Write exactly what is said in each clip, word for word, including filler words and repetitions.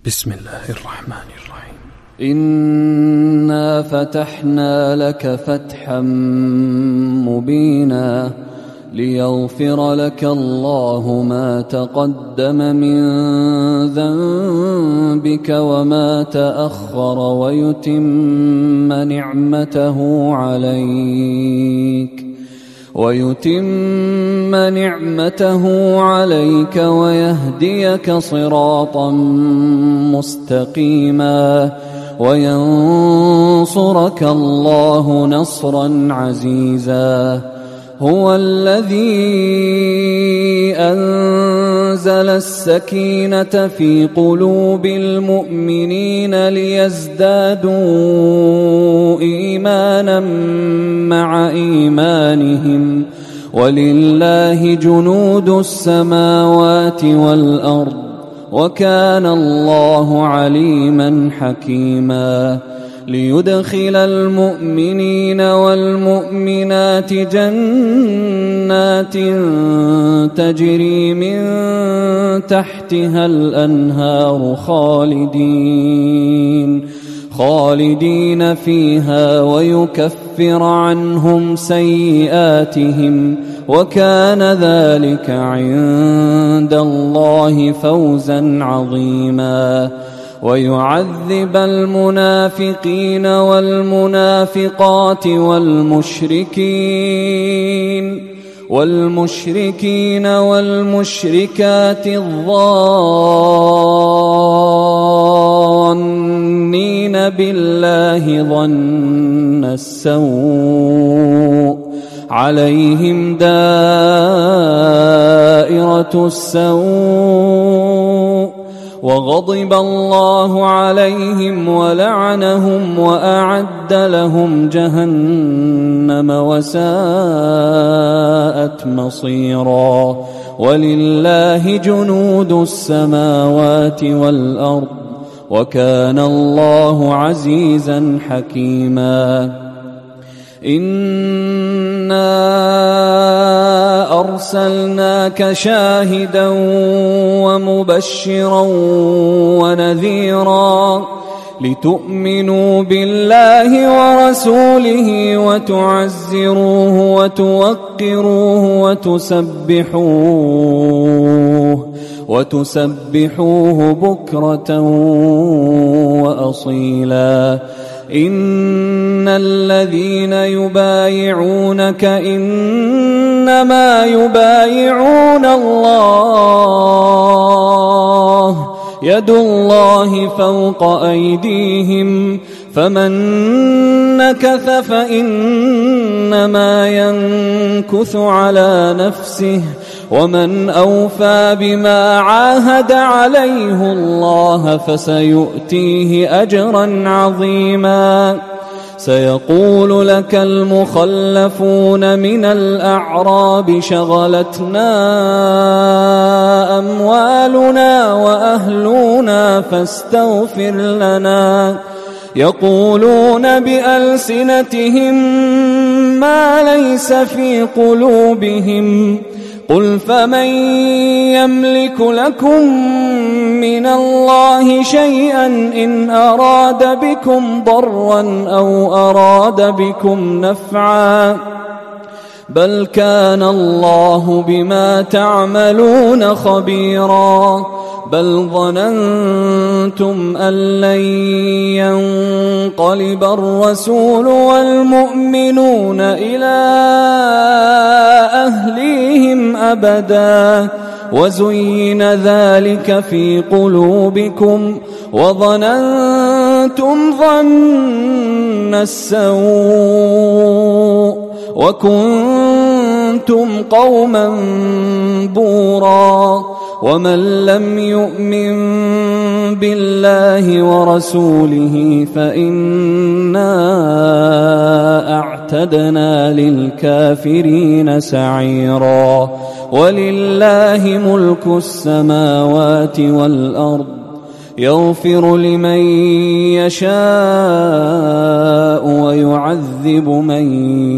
بسم الله الرحمن الرحيم. إنا فتحنا لك فتحا مبينا ليغفر لك الله ما تقدم من ذنبك وما تأخر ويتم نعمته عليك ويتم نعمته عليك ويهديك صراطا مستقيما وينصرك الله نصرا عزيزا. هو الذي أنزل السكينة في قلوب المؤمنين ليزدادوا إيمانا مع إيمانهم ولله جنود السماوات والأرض وكان الله عليما حكيما. ليدخل المؤمنين والمؤمنات جنات تجري من تحتها الأنهار خالدين خالدين فيها ويكفر عنهم سيئاتهم وكان ذلك عند الله فوزا عظيما. ويعذب المنافقين والمنافقات والمشركين والمشركين والمشركات الظانين بالله ظن السوء عليهم دائرة السوء وغضب الله عليهم ولعنهم وأعد لهم جهنم وساءت مصيرا. ولله جنود السماوات والأرض وكان الله عزيزا حكيما. إنا أرسلناك شاهدا ومبشرا ونذيرا لتؤمنوا بالله ورسوله وتعزروه وتوقروه وتسبحوه وتسبحوه بكرة وأصيلا. إن الذين يبايعونك إنما يبايعون الله يد الله فوق أيديهم فمن نكث فإنما ينكث على نفسه ومن أوفى بما عاهد عليه الله فسيؤتيه أجرا عظيما. سيقول لك المخلفون من الأعراب شغلتنا أموالنا وأهلنا فاستغفر لنا يقولون بألسنتهم ما ليس في قلوبهم قل فمن يملك لكم من الله شيئا إن أراد بكم ضرا أو أراد بكم نفعا بل كان الله بما تعملون خبيرا. بل ظننتم أن لن ينقلب الرسول والمؤمنون إلى أهليهم أبدا وزين ذلك في قلوبكم وظننتم ظن السوء وكنتم قوما بورا. ومن لم يؤمن بالله ورسوله فإنا أعتدنا للكافرين سعيرا. ولله ملك السماوات والأرض يغفر لمن يشاء ويعذب من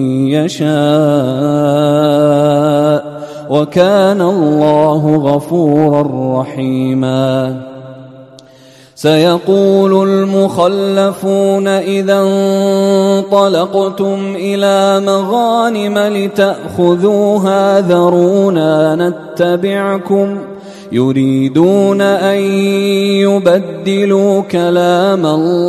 يشاء وكان الله غفورا رحيما. سيقول المخلفون إذا انطلقتم إلى مغانم لتأخذوها ذرونا نتبعكم يريدون أن يبدلوا كلام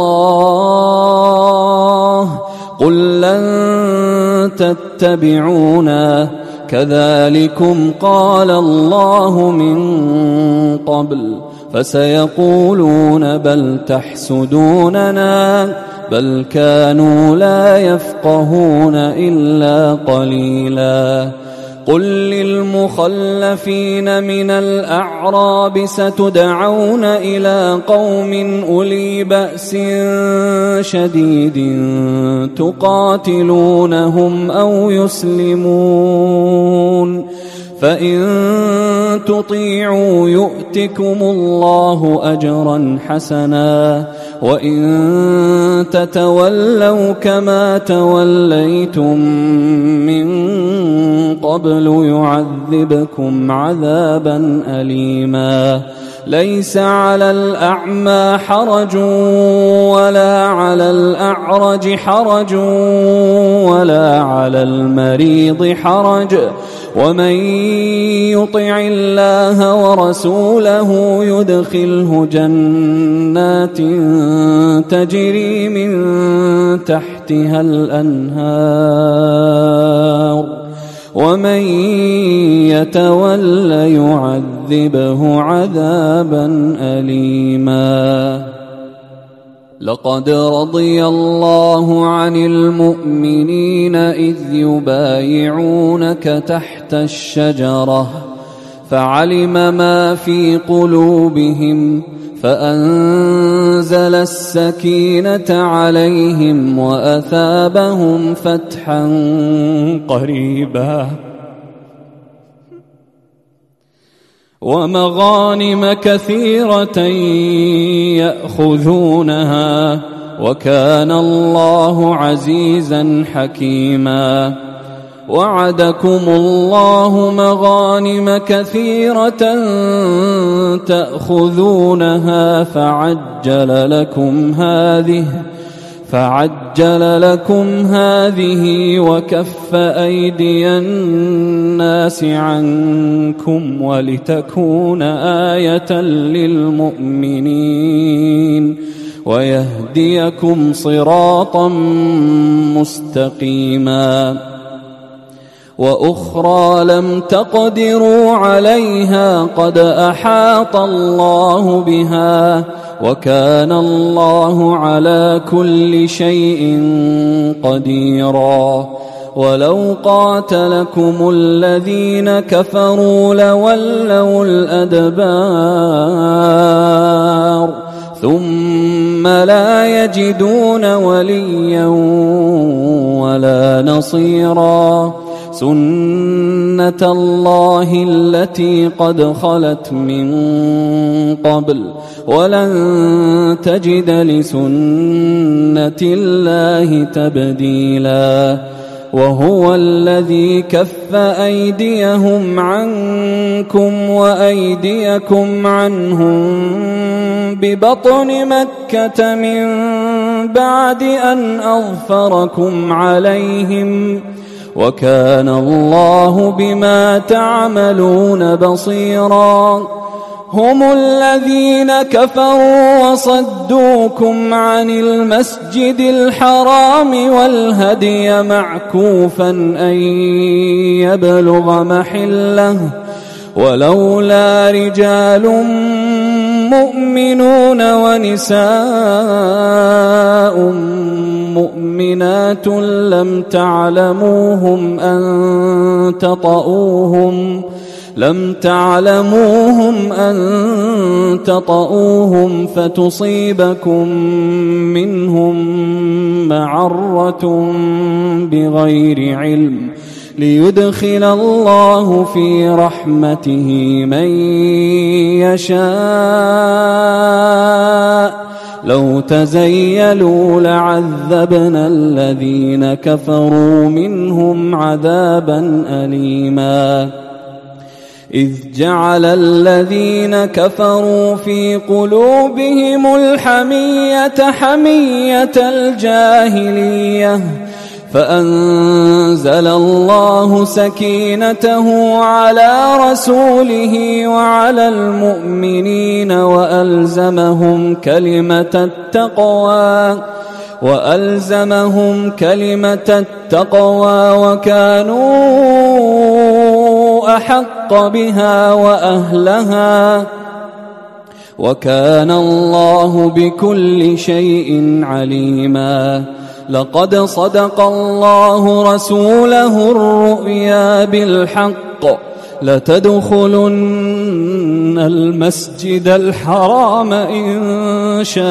الله قل لن تتبعونا كذلكم قال الله من قبل فسيقولون بل تحسدوننا بل كانوا لا يفقهون إلا قليلا قل للمخلفين من الأعراب ستدعون إلى قوم أولي بأس شديد تقاتلونهم أو يسلمون فإن تطيعوا يؤتكم الله أجرا حسنا وإن تتولوا كما توليتم من قبل يعذبكم عذابا أليما ليس على الأعمى حرج ولا على الأعرج حرج ولا على المريض حرج ومن يطع الله ورسوله يدخله جنات تجري من تحتها الأنهار ومن يتول يعذبه عذابا أليما لقد رضي الله عن المؤمنين إذ يبايعونك تحت الشجرة فعلم ما في قلوبهم فأنزل السكينة عليهم وأثابهم فتحا قريبا ومغانم كثيرة يأخذونها وكان الله عزيزا حكيما وعدكم الله مغانم كثيرة تأخذونها فعجل لكم هذه فعجل لكم هذه وكف أيدي الناس عنكم ولتكون آية للمؤمنين ويهديكم صراطا مستقيما وأخرى لم تقدروا عليها قد أحاط الله بها وكان الله على كل شيء قديرا ولو قاتلكم الذين كفروا لولوا الأدبار ثم لا يجدون وليا ولا نصيرا سنة الله التي قد خلت من قبل ولن تجد لسنة الله تبديلا وهو الذي كف أيديهم عنكم وأيديكم عنهم ببطن مكة من بعد أن أظفركم عليهم وكان الله بما تعملون بصيرا هم الذين كفروا وصدوكم عن المسجد الحرام والهدي معكوفا أن يبلغ محله ولولا رجال مؤمنون ونساء مؤمنات لم تعلموهم أن تطؤوهم لم تعلموهم أن تطؤوهم فتصيبكم منهم معرة بغير علم ليدخل الله في رحمته من يشاء لو تزيلوا لعذبنا الذين كفروا منهم عذابا أليما إذ جعل الذين كفروا في قلوبهم الحمية حمية الجاهلية فأنزل الله سكينته على رسوله وعلى المؤمنين وألزمهم كلمة التقوى وألزمهم كلمة التقوى وكانوا أحق بها وأهلها وكان الله بكل شيء عليما. لقد صدق الله رسوله الرؤيا بالحق لتدخلن المسجد الحرام إن شاء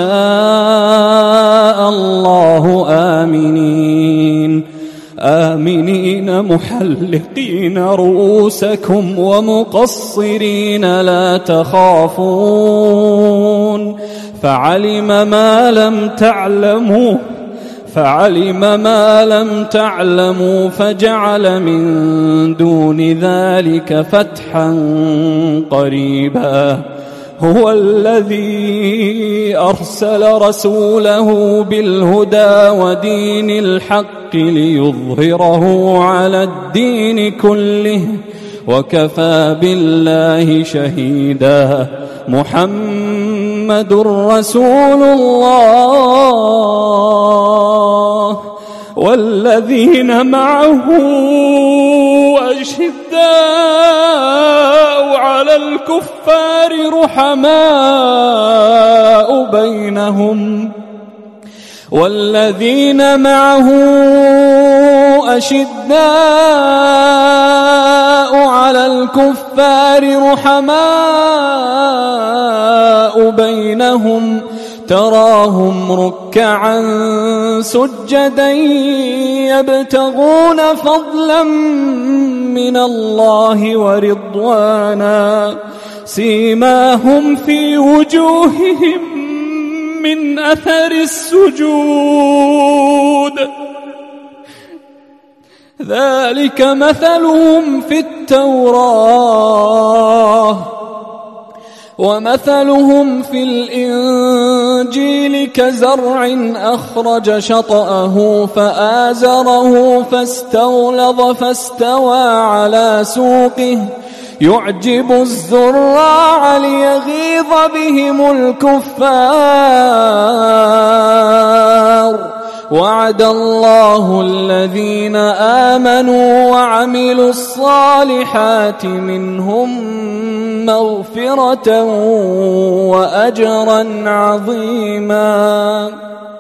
الله آمنين آمنين محلقين رؤوسكم ومقصرين لا تخافون فعلم ما لم تعلموا فعلم ما لم تعلموا فجعل من دون ذلك فتحا قريبا. هو الذي أرسل رسوله بالهدى ودين الحق ليظهره على الدين كله وكفى بالله شهيدا. محمد رسول الله والذين معه أشداء على الكفار رحماء بينهم والذين معه أشداء على الكفار رحماء بينهم تراهم ركعا سجدا يبتغون فضلا من الله ورضوانا سيماهم في وجوههم من أثر السجود ذلك مثلهم في التوراة ومثلهم في الإنجيل كزرع أخرج شطأه فآزره فاستغلظ فاستوى على سوقه يعجب الزراع ليغيظ بهم الكفار. وعد الله الذين آمنوا وعملوا الصالحات منهم مغفرة وأجرا عظيما.